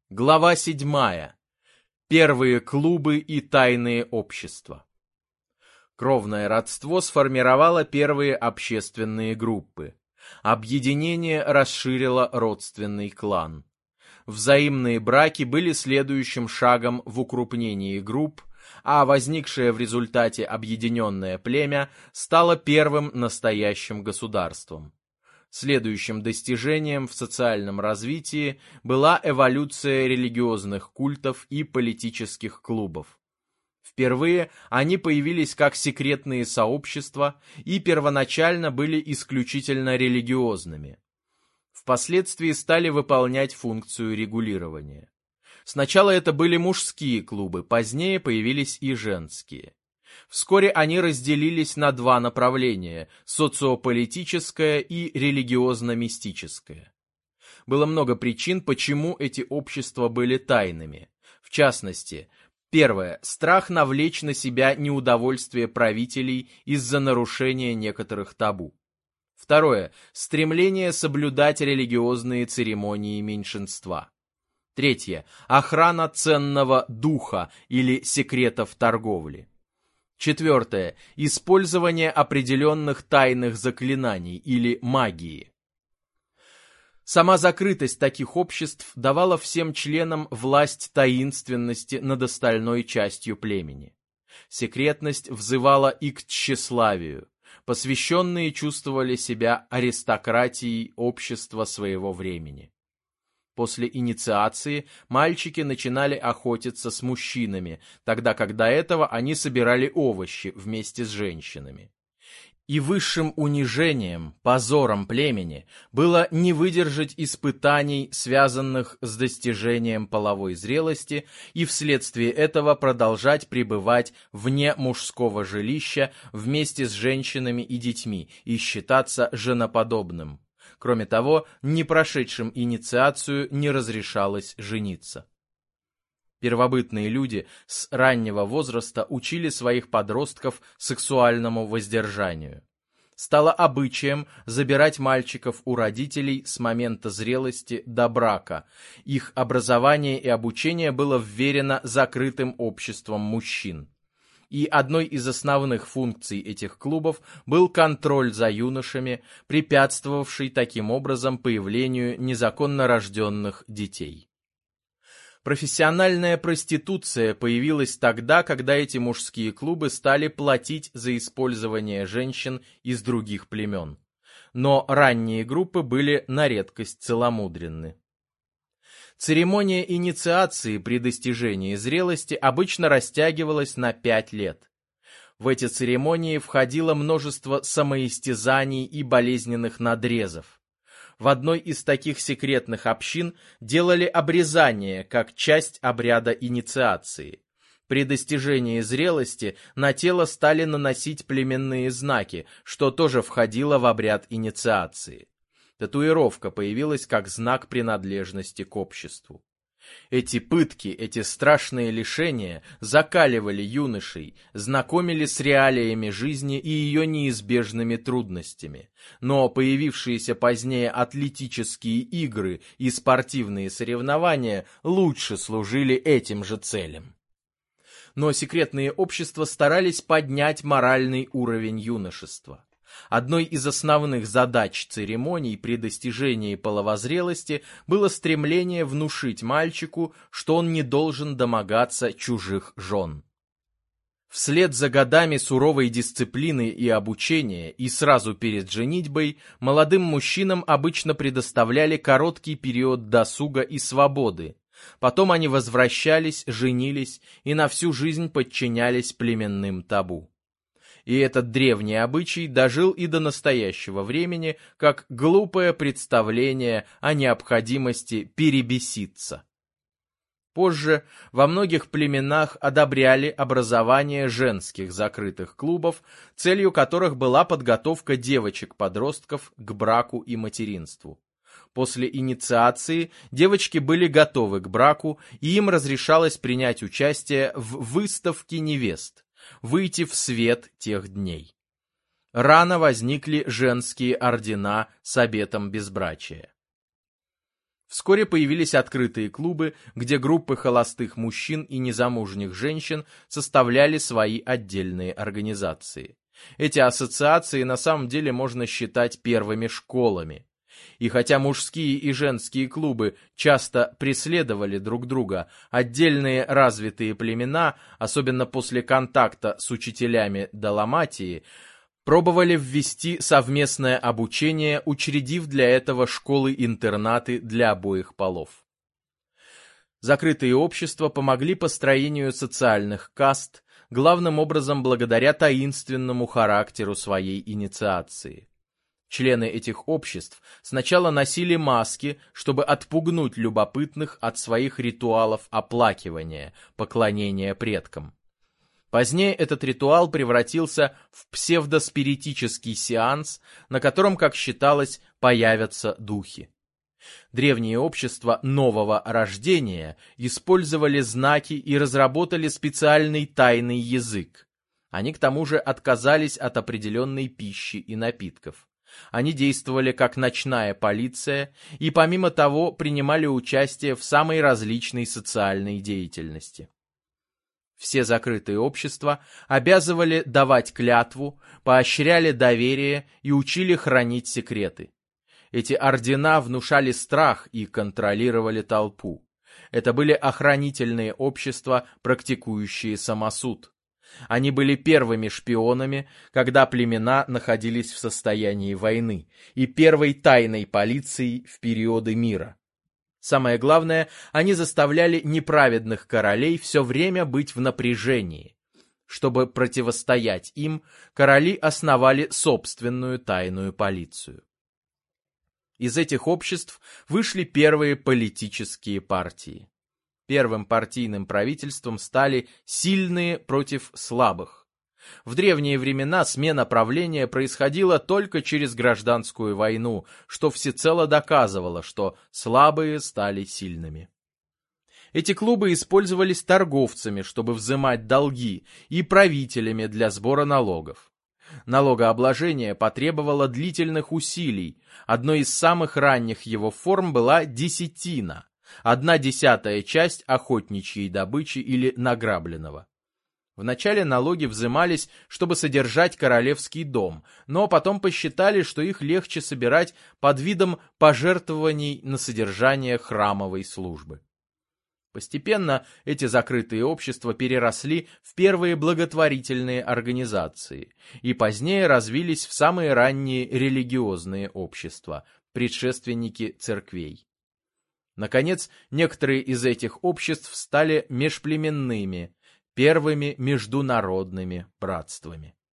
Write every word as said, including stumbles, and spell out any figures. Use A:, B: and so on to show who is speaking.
A: Глава седьмая. Первые клубы и тайные общества. Кровное родство сформировало первые общественные группы. Объединение расширило родственный клан. Взаимные браки были следующим шагом в укрупнении групп, а возникшее в результате объединенное племя стало первым настоящим государством. Следующим достижением в социальном развитии была эволюция религиозных культов и политических клубов. Впервые они появились как секретные сообщества и первоначально были исключительно религиозными. Впоследствии стали выполнять функцию регулирования. Сначала это были мужские клубы, позднее появились и женские. Вскоре они разделились на два направления – социополитическое и религиозно-мистическое. Было много причин, почему эти общества были тайными. В частности, первое – страх навлечь на себя неудовольствие правителей из-за нарушения некоторых табу. Второе – стремление соблюдать религиозные церемонии меньшинства. Третье – охрана ценного духа или секретов торговли. Четвертое. Использование определенных тайных заклинаний или магии. Сама закрытость таких обществ давала всем членам власть таинственности над остальной частью племени. Секретность взывала и к тщеславию. Посвященные чувствовали себя аристократией общества своего времени. После инициации мальчики начинали охотиться с мужчинами, тогда как до этого они собирали овощи вместе с женщинами. И высшим унижением, позором племени было не выдержать испытаний, связанных с достижением половой зрелости, и вследствие этого продолжать пребывать вне мужского жилища вместе с женщинами и детьми и считаться женоподобным. Кроме того, не прошедшим инициацию не разрешалось жениться. Первобытные люди с раннего возраста учили своих подростков сексуальному воздержанию. Стало обычаем забирать мальчиков у родителей с момента зрелости до брака. Их образование и обучение было вверено закрытым обществом мужчин. И одной из основных функций этих клубов был контроль за юношами, препятствовавший таким образом появлению незаконно рожденных детей. Профессиональная проституция появилась тогда, когда эти мужские клубы стали платить за использование женщин из других племен. Но ранние группы были на редкость целомудренны. Церемония инициации при достижении зрелости обычно растягивалась на пять лет. В эти церемонии входило множество самоистязаний и болезненных надрезов. В одной из таких секретных общин делали обрезание как часть обряда инициации. При достижении зрелости на тело стали наносить племенные знаки, что тоже входило в обряд инициации. Татуировка появилась как знак принадлежности к обществу. Эти пытки, эти страшные лишения закаливали юношей, знакомили с реалиями жизни и ее неизбежными трудностями. Но появившиеся позднее атлетические игры и спортивные соревнования лучше служили этим же целям. Но секретные общества старались поднять моральный уровень юношества. Одной из основных задач церемоний при достижении половозрелости было стремление внушить мальчику, что он не должен домогаться чужих жен. Вслед за годами суровой дисциплины и обучения и сразу перед женитьбой молодым мужчинам обычно предоставляли короткий период досуга и свободы. Потом они возвращались, женились и на всю жизнь подчинялись племенным табу. И этот древний обычай дожил и до настоящего времени, как глупое представление о необходимости перебеситься. Позже во многих племенах одобряли образование женских закрытых клубов, целью которых была подготовка девочек-подростков к браку и материнству. После инициации девочки были готовы к браку, и им разрешалось принять участие в выставке невест, выйти в свет тех дней. Рано возникли женские ордена с обетом безбрачия. В Вскоре появились открытые клубы, где группы холостых мужчин и незамужних женщин составляли свои отдельные организации. Эти ассоциации на самом деле можно считать первыми школами. И хотя мужские и женские клубы часто преследовали друг друга, отдельные развитые племена, особенно после контакта с учителями Далматии, пробовали ввести совместное обучение, учредив для этого школы-интернаты для обоих полов. Закрытые общества помогли построению социальных каст, главным образом благодаря таинственному характеру своей инициации. Члены этих обществ сначала носили маски, чтобы отпугнуть любопытных от своих ритуалов оплакивания, поклонения предкам. Позднее этот ритуал превратился в псевдоспиритический сеанс, на котором, как считалось, появятся духи. Древние общества нового рождения использовали знаки и разработали специальный тайный язык. Они к тому же отказались от определенной пищи и напитков. Они действовали как ночная полиция и, помимо того, принимали участие в самой различной социальной деятельности. Все закрытые общества обязывали давать клятву, поощряли доверие и учили хранить секреты. Эти ордена внушали страх и контролировали толпу. Это были охранительные общества, практикующие самосуд. Они были первыми шпионами, когда племена находились в состоянии войны, и первой тайной полицией в периоды мира. Самое главное, они заставляли неправедных королей все время быть в напряжении. Чтобы противостоять им, короли основали собственную тайную полицию. Из этих обществ вышли первые политические партии. Первым партийным правительством стали сильные против слабых. В древние времена смена правления происходила только через гражданскую войну, что всецело доказывало, что слабые стали сильными. Эти клубы использовались торговцами, чтобы взимать долги, и правителями для сбора налогов. Налогообложение потребовало длительных усилий. Одной из самых ранних его форм была десятина, одна десятая часть охотничьей добычи или награбленного. Вначале налоги взимались, чтобы содержать королевский дом, но потом посчитали, что их легче собирать под видом пожертвований на содержание храмовой службы. Постепенно эти закрытые общества переросли в первые благотворительные организации и позднее развились в самые ранние религиозные общества, предшественники церквей. Наконец, некоторые из этих обществ стали межплеменными, первыми международными братствами.